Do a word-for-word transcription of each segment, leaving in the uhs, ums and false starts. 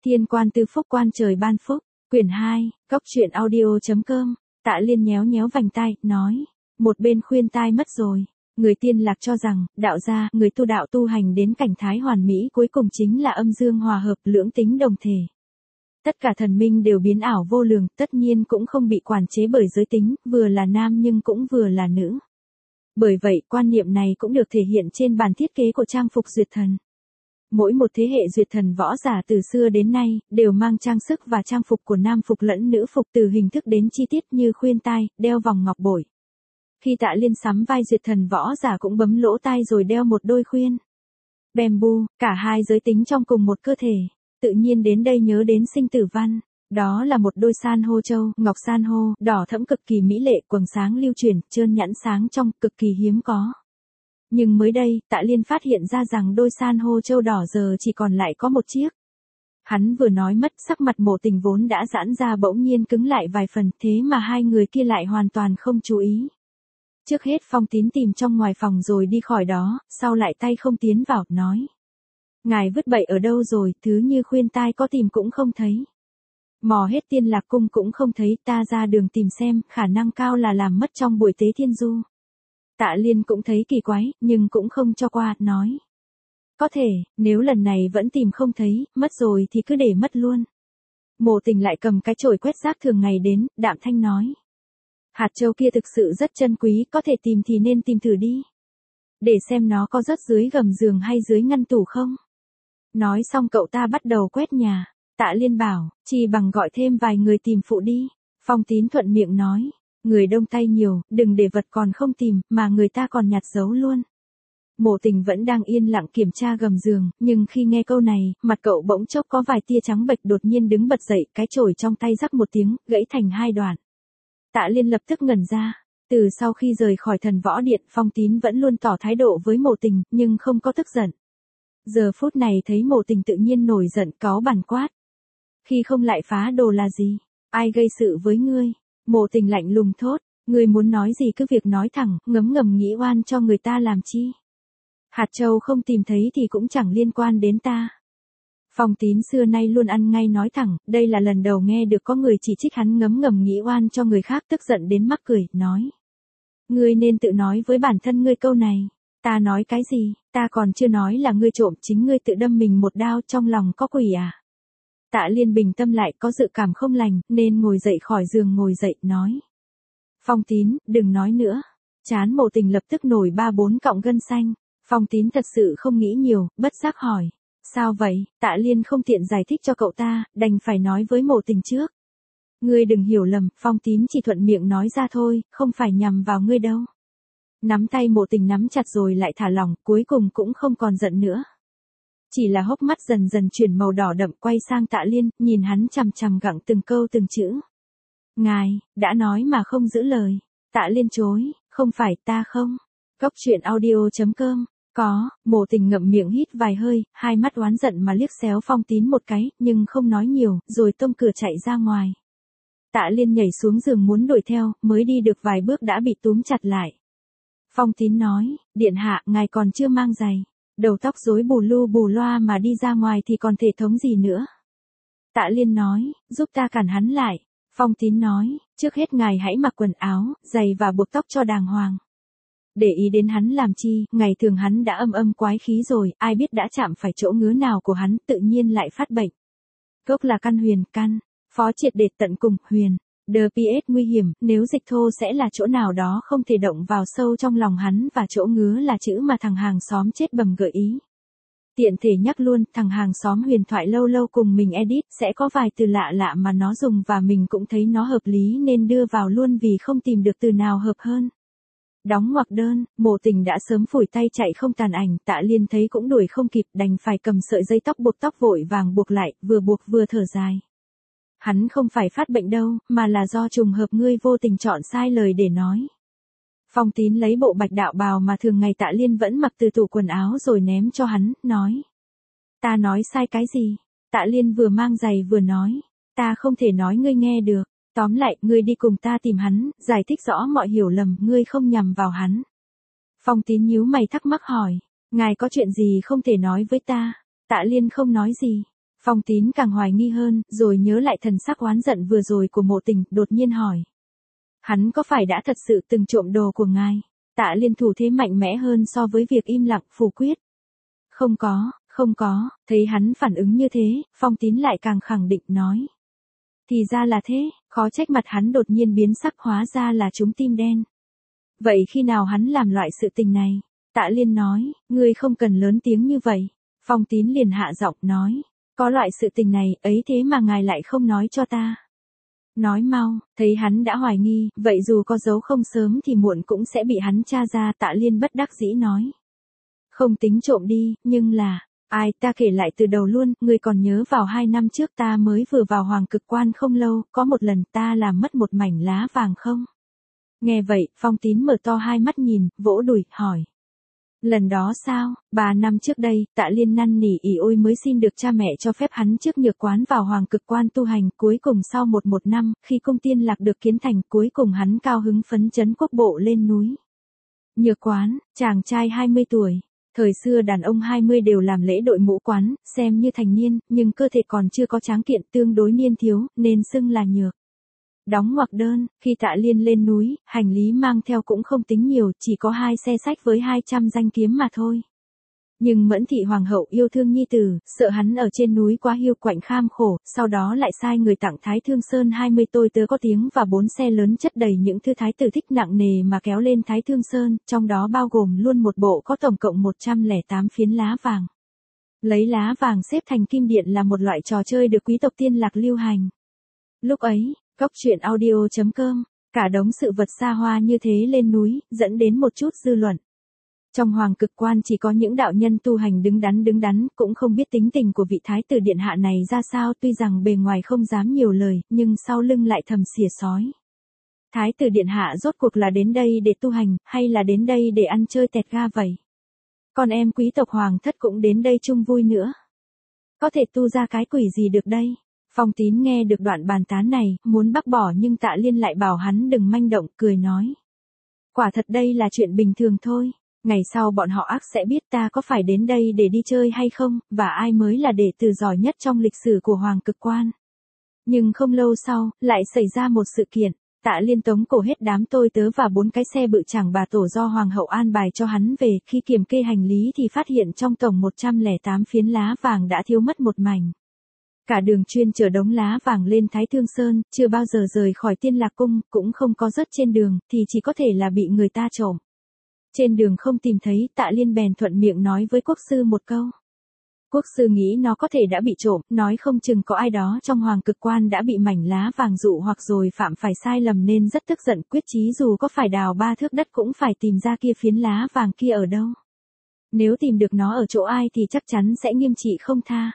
Thiên quan tư phúc quan trời ban phúc, quyển hai, cốc truyện audio.com, Tạ Liên nhéo nhéo vành tai, nói, một bên khuyên tai mất rồi. Người tiên lạc cho rằng, đạo gia, người tu đạo tu hành đến cảnh thái hoàn mỹ cuối cùng chính là âm dương hòa hợp, lưỡng tính đồng thể. Tất cả thần minh đều biến ảo vô lường, tất nhiên cũng không bị quản chế bởi giới tính, vừa là nam nhưng cũng vừa là nữ. Bởi vậy, quan niệm này cũng được thể hiện trên bản thiết kế của trang phục duyệt thần. Mỗi một thế hệ duyệt thần võ giả từ xưa đến nay, đều mang trang sức và trang phục của nam phục lẫn nữ phục từ hình thức đến chi tiết như khuyên tai, đeo vòng ngọc bội. Khi Tạ Liên sắm vai duyệt thần võ giả cũng bấm lỗ tai rồi đeo một đôi khuyên bamboo, cả hai giới tính trong cùng một cơ thể. Tự nhiên đến đây nhớ đến sinh tử văn. Đó là một đôi san hô châu, ngọc san hô, đỏ thẫm cực kỳ mỹ lệ, quầng sáng lưu chuyển, trơn nhẵn sáng trong, cực kỳ hiếm có. Nhưng mới đây, Tạ Liên phát hiện ra rằng đôi san hô châu đỏ giờ chỉ còn lại có một chiếc. Hắn vừa nói mất, sắc mặt Mộ Tình vốn đã giãn ra bỗng nhiên cứng lại vài phần, thế mà hai người kia lại hoàn toàn không chú ý. Trước hết Phong Tín tìm trong ngoài phòng rồi đi khỏi đó, sau lại tay không tiến vào, nói. Ngài vứt bậy ở đâu rồi, thứ như khuyên tai có tìm cũng không thấy. Mò hết Tiên Lạc Cung cũng không thấy, ta ra đường tìm xem, khả năng cao là làm mất trong buổi tế thiên du. Tạ Liên cũng thấy kỳ quái, nhưng cũng không cho qua, nói. Có thể, nếu lần này vẫn tìm không thấy, mất rồi thì cứ để mất luôn. Mộ Tình lại cầm cái chổi quét rác thường ngày đến, đạm thanh nói. Hạt châu kia thực sự rất chân quý, có thể tìm thì nên tìm thử đi. Để xem nó có rớt dưới gầm giường hay dưới ngăn tủ không. Nói xong cậu ta bắt đầu quét nhà. Tạ Liên bảo, chỉ bằng gọi thêm vài người tìm phụ đi. Phong Tín thuận miệng nói, người đông tay nhiều, đừng để vật còn không tìm, mà người ta còn nhặt giấu luôn. Mộ Tình vẫn đang yên lặng kiểm tra gầm giường, nhưng khi nghe câu này, mặt cậu bỗng chốc có vài tia trắng bệch, đột nhiên đứng bật dậy, cái chổi trong tay rắc một tiếng, gãy thành hai đoạn. Tạ Liên lập tức ngẩn ra. Từ sau khi rời khỏi thần võ điện, Phong Tín vẫn luôn tỏ thái độ với Mộ Tình, nhưng không có tức giận. Giờ phút này thấy Mộ Tình tự nhiên nổi giận, cáu bẳn quát. Khi không lại phá đồ là gì? Ai gây sự với ngươi? Mộ Tình lạnh lùng thốt, ngươi muốn nói gì cứ việc nói thẳng, ngấm ngầm nghĩ oan cho người ta làm chi? Hạt châu không tìm thấy thì cũng chẳng liên quan đến ta. Phong Tín xưa nay luôn ăn ngay nói thẳng, đây là lần đầu nghe được có người chỉ trích hắn ngấm ngầm nghĩ oan cho người khác, tức giận đến mắc cười, nói. Ngươi nên tự nói với bản thân ngươi câu này. Ta nói cái gì, ta còn chưa nói là ngươi trộm, chính ngươi tự đâm mình một đao, trong lòng có quỷ à? Tạ Liên bình tâm lại, có dự cảm không lành, nên ngồi dậy khỏi giường ngồi dậy, nói. Phong Tín, đừng nói nữa. Chán Mộ Tình lập tức nổi ba bốn cọng gân xanh. Phong Tín thật sự không nghĩ nhiều, bất giác hỏi. Sao vậy? Tạ Liên không tiện giải thích cho cậu ta, đành phải nói với Mộ Tình trước. Ngươi đừng hiểu lầm, Phong Tín chỉ thuận miệng nói ra thôi, không phải nhằm vào ngươi đâu. Nắm tay Mộ Tình nắm chặt rồi lại thả lỏng, cuối cùng cũng không còn giận nữa. Chỉ là hốc mắt dần dần chuyển màu đỏ đậm, quay sang Tạ Liên, nhìn hắn chằm chằm gặng từng câu từng chữ. Ngài, đã nói mà không giữ lời. Tạ Liên chối, không phải ta không. Cốc truyện audio.com. Có, Mộ Tình ngậm miệng hít vài hơi, hai mắt oán giận mà liếc xéo Phong Tín một cái, nhưng không nói nhiều, rồi tông cửa chạy ra ngoài. Tạ Liên nhảy xuống giường muốn đuổi theo, mới đi được vài bước đã bị túm chặt lại. Phong Tín nói, điện hạ, ngài còn chưa mang giày. Đầu tóc rối bù lu bù loa mà đi ra ngoài thì còn thể thống gì nữa. Tạ Liên nói, giúp ta cản hắn lại. Phong Tín nói, trước hết ngài hãy mặc quần áo, giày và buộc tóc cho đàng hoàng. Để ý đến hắn làm chi, ngày thường hắn đã âm âm quái khí rồi, ai biết đã chạm phải chỗ ngứa nào của hắn, tự nhiên lại phát bệnh. Gốc là căn huyền, căn, phó triệt để tận cùng, huyền, đê pê ét nguy hiểm, nếu dịch thô sẽ là chỗ nào đó không thể động vào sâu trong lòng hắn, và chỗ ngứa là chữ mà thằng hàng xóm chết bầm gợi ý. Tiện thể nhắc luôn, thằng hàng xóm huyền thoại lâu lâu cùng mình edit, sẽ có vài từ lạ lạ mà nó dùng và mình cũng thấy nó hợp lý nên đưa vào luôn vì không tìm được từ nào hợp hơn. Đóng ngoặc đơn, Mộ Tình đã sớm phủi tay chạy không tàn ảnh, Tạ Liên thấy cũng đuổi không kịp, đành phải cầm sợi dây tóc buộc tóc vội vàng buộc lại, vừa buộc vừa thở dài. Hắn không phải phát bệnh đâu, mà là do trùng hợp ngươi vô tình chọn sai lời để nói. Phong Tín lấy bộ bạch đạo bào mà thường ngày Tạ Liên vẫn mặc từ tủ quần áo rồi ném cho hắn, nói. Ta nói sai cái gì? Tạ Liên vừa mang giày vừa nói. Ta không thể nói ngươi nghe được. Tóm lại, ngươi đi cùng ta tìm hắn, giải thích rõ mọi hiểu lầm, ngươi không nhằm vào hắn. Phong Tín nhíu mày thắc mắc hỏi, ngài có chuyện gì không thể nói với ta? Tạ Liên không nói gì. Phong Tín càng hoài nghi hơn, rồi nhớ lại thần sắc oán giận vừa rồi của Mộ Tình, đột nhiên hỏi. Hắn có phải đã thật sự từng trộm đồ của ngài? Tạ Liên thủ thế mạnh mẽ hơn so với việc im lặng phủ quyết. Không có, không có, thấy hắn phản ứng như thế, Phong Tín lại càng khẳng định nói. Thì ra là thế, khó trách mặt hắn đột nhiên biến sắc, hóa ra là trúng tim đen. Vậy khi nào hắn làm loại sự tình này? Tạ Liên nói, ngươi không cần lớn tiếng như vậy. Phong Tín liền hạ giọng nói, có loại sự tình này, ấy thế mà ngài lại không nói cho ta. Nói mau, thấy hắn đã hoài nghi, vậy dù có giấu không sớm thì muộn cũng sẽ bị hắn tra ra. Tạ Liên bất đắc dĩ nói. Không tính trộm đi, nhưng là, ai, ta kể lại từ đầu luôn, ngươi còn nhớ vào hai năm trước ta mới vừa vào Hoàng Cực Quan không lâu, có một lần ta làm mất một mảnh lá vàng không? Nghe vậy, Phong Tín mở to hai mắt nhìn, vỗ đùi, hỏi. Lần đó sao, ba năm trước đây, Tạ Liên năn nỉ ỉ ôi mới xin được cha mẹ cho phép hắn trước Nhược Quán vào Hoàng Cực Quan tu hành, cuối cùng sau một một năm, khi cung tiên lạc được kiến thành, cuối cùng hắn cao hứng phấn chấn quốc bộ lên núi. Nhược Quán, chàng trai hai mươi tuổi. Thời xưa đàn ông hai mươi đều làm lễ đội mũ quán, xem như thành niên, nhưng cơ thể còn chưa có tráng kiện, tương đối niên thiếu, nên xưng là nhược. Đóng ngoặc đơn, khi Tạ Liên lên núi, hành lý mang theo cũng không tính nhiều, chỉ có hai xe sách với hai trăm danh kiếm mà thôi. Nhưng Mẫn Thị Hoàng hậu yêu thương nhi tử, sợ hắn ở trên núi quá hiu quạnh kham khổ, sau đó lại sai người tặng Thái Thương Sơn hai mươi tôi tớ có tiếng và bốn xe lớn chất đầy những thư thái tử thích nặng nề mà kéo lên Thái Thương Sơn, trong đó bao gồm luôn một bộ có tổng cộng một trăm lẻ tám phiến lá vàng. Lấy lá vàng xếp thành kim điện là một loại trò chơi được quý tộc tiên lạc lưu hành. Lúc ấy, Cóc truyện audio chấm com, cả đống sự vật xa hoa như thế lên núi, dẫn đến một chút dư luận. Trong Hoàng Cực Quan chỉ có những đạo nhân tu hành đứng đắn đứng đắn, cũng không biết tính tình của vị thái tử điện hạ này ra sao, tuy rằng bề ngoài không dám nhiều lời, nhưng sau lưng lại thầm xỉa sói. Thái tử điện hạ rốt cuộc là đến đây để tu hành, hay là đến đây để ăn chơi tẹt ga vậy? Con em quý tộc hoàng thất cũng đến đây chung vui nữa. Có thể tu ra cái quỷ gì được đây? Phong Tín nghe được đoạn bàn tán này, muốn bác bỏ nhưng Tạ Liên lại bảo hắn đừng manh động, cười nói. Quả thật đây là chuyện bình thường thôi. Ngày sau bọn họ ác sẽ biết ta có phải đến đây để đi chơi hay không, và ai mới là đệ tử giỏi nhất trong lịch sử của Hoàng Cực Quan. Nhưng không lâu sau, lại xảy ra một sự kiện. Tạ Liên tống cổ hết đám tôi tớ và bốn cái xe bự chẳng bà tổ do Hoàng hậu an bài cho hắn về, khi kiểm kê hành lý thì phát hiện trong tổng một trăm lẻ tám phiến lá vàng đã thiếu mất một mảnh. Cả đường chuyên chở đống lá vàng lên Thái Thương Sơn, chưa bao giờ rời khỏi Tiên Lạc Cung, cũng không có rớt trên đường, thì chỉ có thể là bị người ta trộm. Trên đường không tìm thấy, Tạ Liên bèn thuận miệng nói với quốc sư một câu. Quốc sư nghĩ nó có thể đã bị trộm, nói không chừng có ai đó trong Hoàng Cực Quan đã bị mảnh lá vàng dụ hoặc rồi phạm phải sai lầm nên rất tức giận, quyết chí dù có phải đào ba thước đất cũng phải tìm ra kia phiến lá vàng kia ở đâu. Nếu tìm được nó ở chỗ ai thì chắc chắn sẽ nghiêm trị không tha.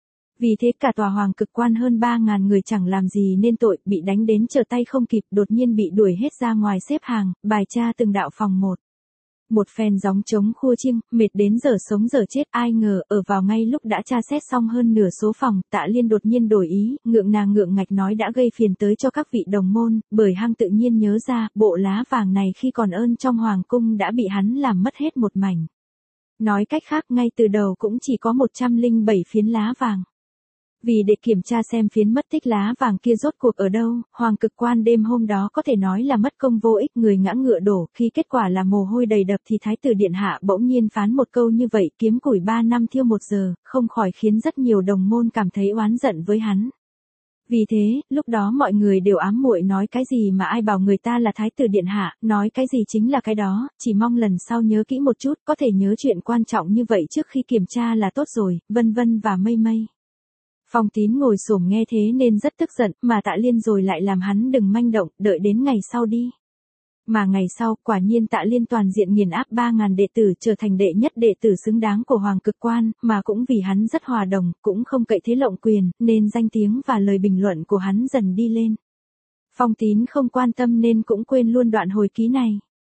Vì thế cả tòa Hoàng Cực Quan hơn ba ngàn người chẳng làm gì nên tội, bị đánh đến trở tay không kịp, đột nhiên bị đuổi hết ra ngoài xếp hàng, bài tra từng đạo phòng một. Một phen gióng trống khua chiêng, mệt đến giờ sống giờ chết, ai ngờ, ở vào ngay lúc đã tra xét xong hơn nửa số phòng, Tạ Liên đột nhiên đổi ý, ngượng nàng ngượng ngạch nói đã gây phiền tới cho các vị đồng môn, bởi hăng tự nhiên nhớ ra, bộ lá vàng này khi còn ơn trong Hoàng Cung đã bị hắn làm mất hết một mảnh. Nói cách khác ngay từ đầu cũng chỉ có một trăm lẻ bảy phiến lá vàng. Vì để kiểm tra xem phiến mất tích lá vàng kia rốt cuộc ở đâu, Hoàng Cực Quan đêm hôm đó có thể nói là mất công vô ích, người ngã ngựa đổ, khi kết quả là mồ hôi đầy đập thì Thái tử điện hạ bỗng nhiên phán một câu như vậy, kiếm củi ba năm thiêu một giờ, không khỏi khiến rất nhiều đồng môn cảm thấy oán giận với hắn. Vì thế, lúc đó mọi người đều ám muội nói cái gì mà ai bảo người ta là Thái tử điện hạ, nói cái gì chính là cái đó, chỉ mong lần sau nhớ kỹ một chút, có thể nhớ chuyện quan trọng như vậy trước khi kiểm tra là tốt rồi, vân vân và mây mây. Phong Tín ngồi xổm nghe thế nên rất tức giận, mà Tạ Liên rồi lại làm hắn đừng manh động, đợi đến ngày sau đi. Mà ngày sau, quả nhiên Tạ Liên toàn diện nghiền áp ba ngàn đệ tử, trở thành đệ nhất đệ tử xứng đáng của Hoàng Cực Quan, mà cũng vì hắn rất hòa đồng, cũng không cậy thế lộng quyền, nên danh tiếng và lời bình luận của hắn dần đi lên. Phong Tín không quan tâm nên cũng quên luôn đoạn hồi ký này.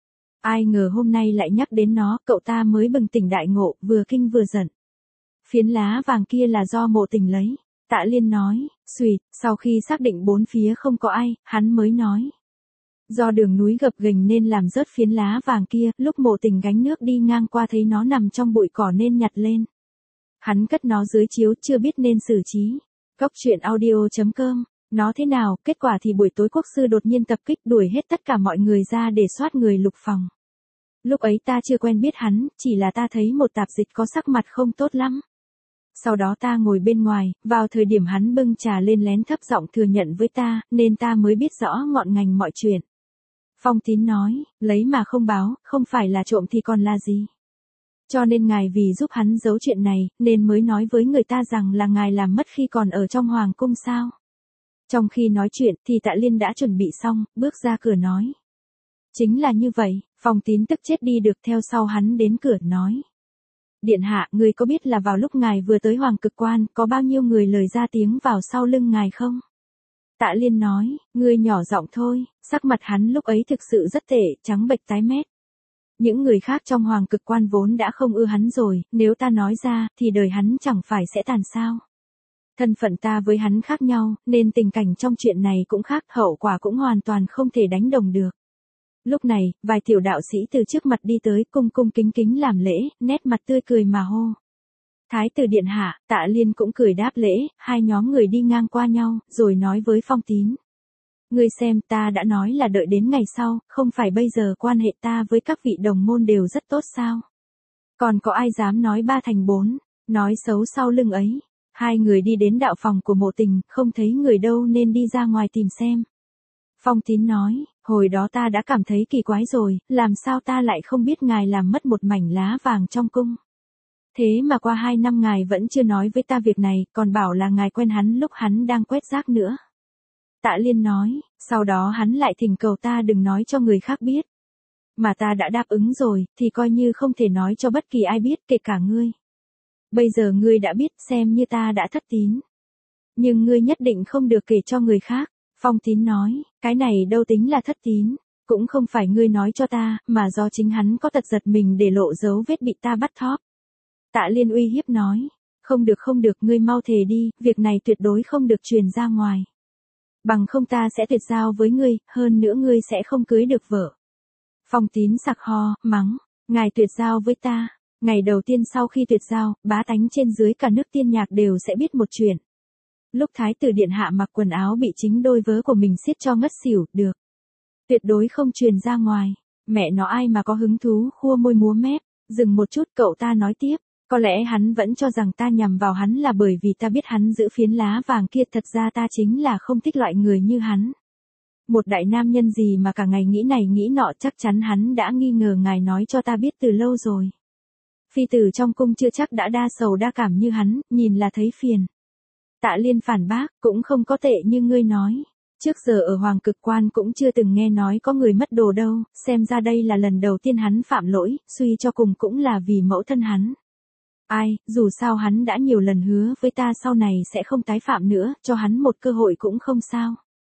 Ai ngờ hôm nay lại nhắc đến nó, cậu ta mới bừng tỉnh đại ngộ, vừa kinh vừa giận. Phiến lá vàng kia là do Mộ Tình lấy. Tạ Liên nói, xuỵt, sau khi xác định bốn phía không có ai, hắn mới nói. Do đường núi gập ghềnh nên làm rớt phiến lá vàng kia, lúc Mộ Tình gánh nước đi ngang qua thấy nó nằm trong bụi cỏ nên nhặt lên. Hắn cất nó dưới chiếu chưa biết nên xử trí. Cốc truyện audio chấm com. Nó thế nào, kết quả thì buổi tối quốc sư đột nhiên tập kích đuổi hết tất cả mọi người ra để soát người Lục phòng. Lúc ấy ta chưa quen biết hắn, chỉ là ta thấy một tạp dịch có sắc mặt không tốt lắm. Sau đó ta ngồi bên ngoài, vào thời điểm hắn bưng trà lên lén thấp giọng thừa nhận với ta, nên ta mới biết rõ ngọn ngành mọi chuyện. Phong Tín nói, lấy mà không báo, không phải là trộm thì còn là gì. Cho nên ngài vì giúp hắn giấu chuyện này, nên mới nói với người ta rằng là ngài làm mất khi còn ở trong hoàng cung sao. Trong khi nói chuyện thì Tạ Liên đã chuẩn bị xong, bước ra cửa nói. Chính là như vậy, Phong Tín tức chết đi được theo sau hắn đến cửa nói. Điện hạ, người có biết là vào lúc ngài vừa tới Hoàng Cực Quan, có bao nhiêu người lời ra tiếng vào sau lưng ngài không? Tạ Liên nói, ngươi nhỏ giọng thôi, sắc mặt hắn lúc ấy thực sự rất tệ, trắng bệch tái mét. Những người khác trong Hoàng Cực Quan vốn đã không ưa hắn rồi, nếu ta nói ra, thì đời hắn chẳng phải sẽ tàn sao. Thân phận ta với hắn khác nhau, nên tình cảnh trong chuyện này cũng khác, hậu quả cũng hoàn toàn không thể đánh đồng được. Lúc này, vài tiểu đạo sĩ từ trước mặt đi tới, cung cung kính kính làm lễ, nét mặt tươi cười mà hô. Thái tử điện hạ, Tạ Liên cũng cười đáp lễ, hai nhóm người đi ngang qua nhau, rồi nói với Phong Tín. Ngươi xem, ta đã nói là đợi đến ngày sau, không phải bây giờ quan hệ ta với các vị đồng môn đều rất tốt sao? Còn có ai dám nói ba thành bốn, nói xấu sau lưng ấy? Hai người đi đến đạo phòng của Mộ Tình, không thấy người đâu nên đi ra ngoài tìm xem. Phong Tín nói, hồi đó ta đã cảm thấy kỳ quái rồi, làm sao ta lại không biết ngài làm mất một mảnh lá vàng trong cung. Thế mà qua hai năm ngài vẫn chưa nói với ta việc này, còn bảo là ngài quen hắn lúc hắn đang quét rác nữa. Tạ Liên nói, sau đó hắn lại thỉnh cầu ta đừng nói cho người khác biết. Mà ta đã đáp ứng rồi, thì coi như không thể nói cho bất kỳ ai biết, kể cả ngươi. Bây giờ ngươi đã biết, xem như ta đã thất tín. Nhưng ngươi nhất định không được kể cho người khác. Phong Tín nói, cái này đâu tính là thất tín, cũng không phải ngươi nói cho ta, mà do chính hắn có tật giật mình để lộ dấu vết bị ta bắt thóp. Tạ Liên uy hiếp nói, không được không được, ngươi mau thề đi, việc này tuyệt đối không được truyền ra ngoài. Bằng không ta sẽ tuyệt giao với ngươi, hơn nữa ngươi sẽ không cưới được vợ. Phong Tín sặc ho, mắng, ngài tuyệt giao với ta, ngày đầu tiên sau khi tuyệt giao, bá tánh trên dưới cả nước Tiên Nhạc đều sẽ biết một chuyện. Lúc Thái tử điện hạ mặc quần áo bị chính đôi vớ của mình xiết cho ngất xỉu, được. Tuyệt đối không truyền ra ngoài. Mẹ nó ai mà có hứng thú khua môi múa mép. Dừng một chút, cậu ta nói tiếp. Có lẽ hắn vẫn cho rằng ta nhằm vào hắn là bởi vì ta biết hắn giữ phiến lá vàng kia, thật ra ta chính là không thích loại người như hắn. Một đại nam nhân gì mà cả ngày nghĩ này nghĩ nọ, chắc chắn hắn đã nghi ngờ ngài nói cho ta biết từ lâu rồi. Phi tử trong cung chưa chắc đã đa sầu đa cảm như hắn, nhìn là thấy phiền. Tạ Liên phản bác, cũng không có tệ như ngươi nói. Trước giờ ở Hoàng Cực Quan cũng chưa từng nghe nói có người mất đồ đâu, xem ra đây là lần đầu tiên hắn phạm lỗi, suy cho cùng cũng là vì mẫu thân hắn. Ai, dù sao hắn đã nhiều lần hứa với ta sau này sẽ không tái phạm nữa, cho hắn một cơ hội cũng không sao.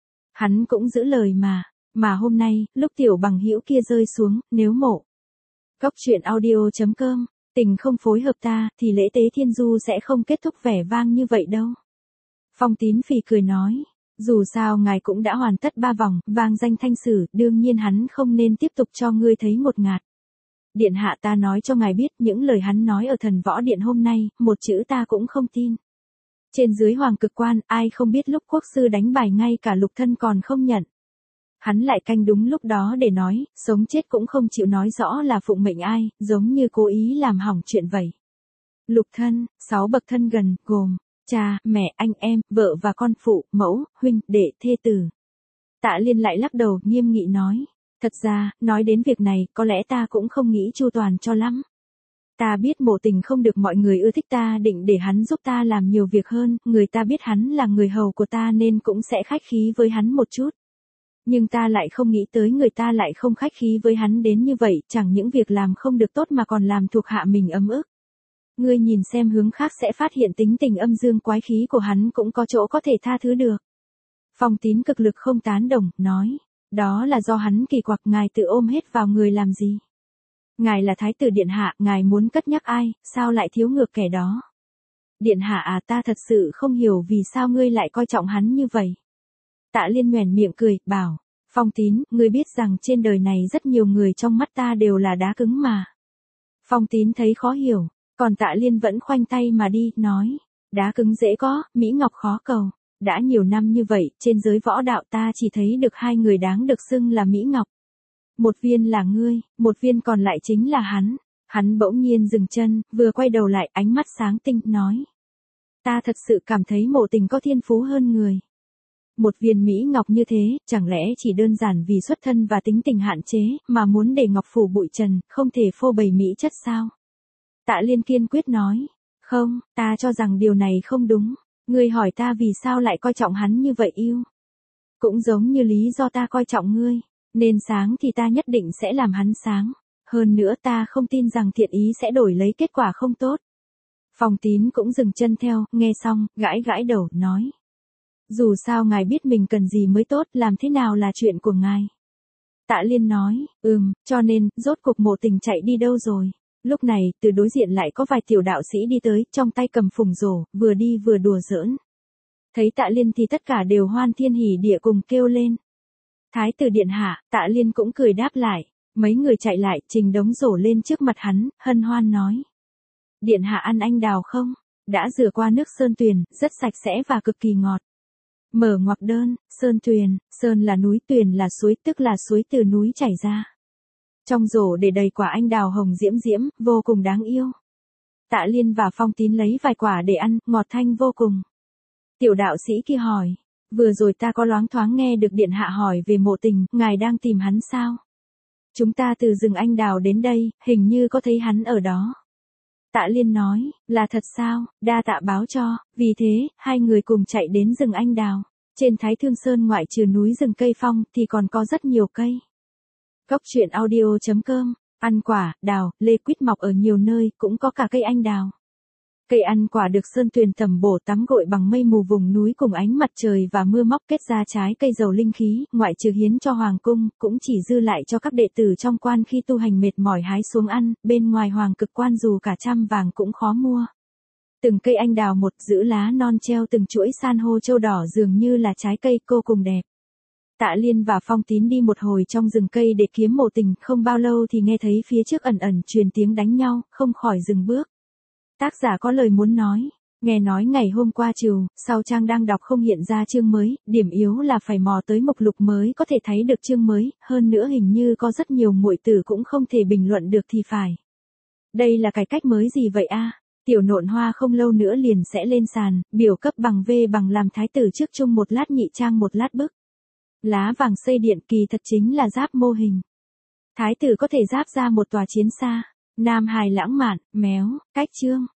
Hắn cũng giữ lời mà, mà hôm nay, lúc tiểu bằng hữu kia rơi xuống, nếu Mộ. Cốc truyện audio chấm com, tình không phối hợp ta, thì lễ tế thiên du sẽ không kết thúc vẻ vang như vậy đâu. Phong Tín phì cười nói, dù sao ngài cũng đã hoàn tất ba vòng, vang danh thanh sử, đương nhiên hắn không nên tiếp tục cho ngươi thấy ngột ngạt. Điện hạ, ta nói cho ngài biết, những lời hắn nói ở Thần Võ Điện hôm nay, một chữ ta cũng không tin. Trên dưới Hoàng Cực Quan, ai không biết lúc quốc sư đánh bài ngay cả Lục Thân còn không nhận. Hắn lại canh đúng lúc đó để nói, sống chết cũng không chịu nói rõ là phụng mệnh ai, giống như cố ý làm hỏng chuyện vậy. Lục Thân, sáu bậc thân gần, gồm cha, mẹ, anh em, vợ và con phụ, mẫu, huynh, đệ, thê tử. Tạ Liên lại lắc đầu, nghiêm nghị nói. Thật ra, nói đến việc này, có lẽ ta cũng không nghĩ chu toàn cho lắm. Ta biết Mộ Tình không được mọi người ưa thích, ta định để hắn giúp ta làm nhiều việc hơn, người ta biết hắn là người hầu của ta nên cũng sẽ khách khí với hắn một chút. Nhưng ta lại không nghĩ tới người ta lại không khách khí với hắn đến như vậy, chẳng những việc làm không được tốt mà còn làm thuộc hạ mình ấm ức. Ngươi nhìn xem hướng khác sẽ phát hiện tính tình âm dương quái khí của hắn cũng có chỗ có thể tha thứ được. Phong Tín cực lực không tán đồng, nói, đó là do hắn kỳ quặc, ngài tự ôm hết vào người làm gì. Ngài là Thái tử điện hạ, ngài muốn cất nhắc ai, sao lại thiếu ngược kẻ đó. Điện hạ à, ta thật sự không hiểu vì sao ngươi lại coi trọng hắn như vậy. Tạ Liên nhoẻn miệng cười, bảo, Phong Tín, ngươi biết rằng trên đời này rất nhiều người trong mắt ta đều là đá cứng mà. Phong Tín thấy khó hiểu, Còn Tạ Liên vẫn khoanh tay mà đi, nói, đá cứng dễ có, mỹ ngọc khó cầu. Đã nhiều năm như vậy, trên giới võ đạo ta chỉ thấy được hai người đáng được xưng là mỹ ngọc. Một viên là ngươi, một viên còn lại chính là hắn. Hắn bỗng nhiên dừng chân, vừa quay đầu lại, ánh mắt sáng tinh, nói. Ta thật sự cảm thấy Mộ Tình có thiên phú hơn người. Một viên mỹ ngọc như thế, chẳng lẽ chỉ đơn giản vì xuất thân và tính tình hạn chế, mà muốn để ngọc phủ bụi trần, không thể phô bày mỹ chất sao? Tạ Liên kiên quyết nói. Không, ta cho rằng điều này không đúng. Ngươi hỏi ta vì sao lại coi trọng hắn như vậy yêu. Cũng giống như lý do ta coi trọng ngươi. Nên sáng thì ta nhất định sẽ làm hắn sáng. Hơn nữa ta không tin rằng thiện ý sẽ đổi lấy kết quả không tốt. Phong Tín cũng dừng chân theo, nghe xong, gãi gãi đầu, nói. Dù sao ngài biết mình cần gì mới tốt, làm thế nào là chuyện của ngài. Tạ Liên nói, ừm, cho nên, rốt cuộc Mộ Tình chạy đi đâu rồi. Lúc này, từ đối diện lại có vài tiểu đạo sĩ đi tới, trong tay cầm phùng rổ, vừa đi vừa đùa giỡn. Thấy Tạ Liên thì tất cả đều hoan thiên hỉ địa cùng kêu lên. Thái tử điện hạ, Tạ Liên cũng cười đáp lại. Mấy người chạy lại, trình đống rổ lên trước mặt hắn, hân hoan nói. Điện hạ ăn anh đào không? Đã rửa qua nước sơn tuyền, rất sạch sẽ và cực kỳ ngọt. Mở ngoặc đơn, sơn tuyền, sơn là núi, tuyền là suối, tức là suối từ núi chảy ra. Trong rổ để đầy quả anh đào hồng diễm diễm, vô cùng đáng yêu. Tạ Liên và Phong Tín lấy vài quả để ăn, ngọt thanh vô cùng. Tiểu đạo sĩ kia hỏi, vừa rồi ta có loáng thoáng nghe được điện hạ hỏi về Mộ Tình, ngài đang tìm hắn sao? Chúng ta từ rừng anh đào đến đây, hình như có thấy hắn ở đó. Tạ Liên nói, là thật sao, đa tạ báo cho, vì thế, hai người cùng chạy đến rừng anh đào. Trên Thái Thương Sơn ngoại trừ núi rừng cây phong, thì còn có rất nhiều cây. Góc truyện audio chấm com, ăn quả, đào, lê quýt mọc ở nhiều nơi, cũng có cả cây anh đào. Cây ăn quả được sơn tuyền tẩm bổ tắm gội bằng mây mù vùng núi cùng ánh mặt trời và mưa móc kết ra trái cây giàu linh khí, ngoại trừ hiến cho hoàng cung, cũng chỉ dư lại cho các đệ tử trong quan khi tu hành mệt mỏi hái xuống ăn, bên ngoài hoàng cực quan dù cả trăm vàng cũng khó mua. Từng cây anh đào một giữ lá non treo từng chuỗi san hô châu đỏ dường như là trái cây cô cùng đẹp. Tạ Liên và Phong Tín đi một hồi trong rừng cây để kiếm Mộ Tình, không bao lâu thì nghe thấy phía trước ẩn ẩn truyền tiếng đánh nhau, không khỏi dừng bước. Tác giả có lời muốn nói, nghe nói ngày hôm qua Trừu, sau trang đang đọc không hiện ra chương mới, điểm yếu là phải mò tới mục lục mới có thể thấy được chương mới, hơn nữa hình như có rất nhiều muội tử cũng không thể bình luận được thì phải. Đây là cải cách mới gì vậy a? Tiểu Nộn Hoa không lâu nữa liền sẽ lên sàn, biểu cấp bằng V bằng làm thái tử trước chung một lát nhị trang một lát bức. Lá vàng xây điện kỳ thật chính là giáp mô hình. Thái tử có thể giáp ra một tòa chiến xa. Nam hài lãng mạn, méo, cách chương.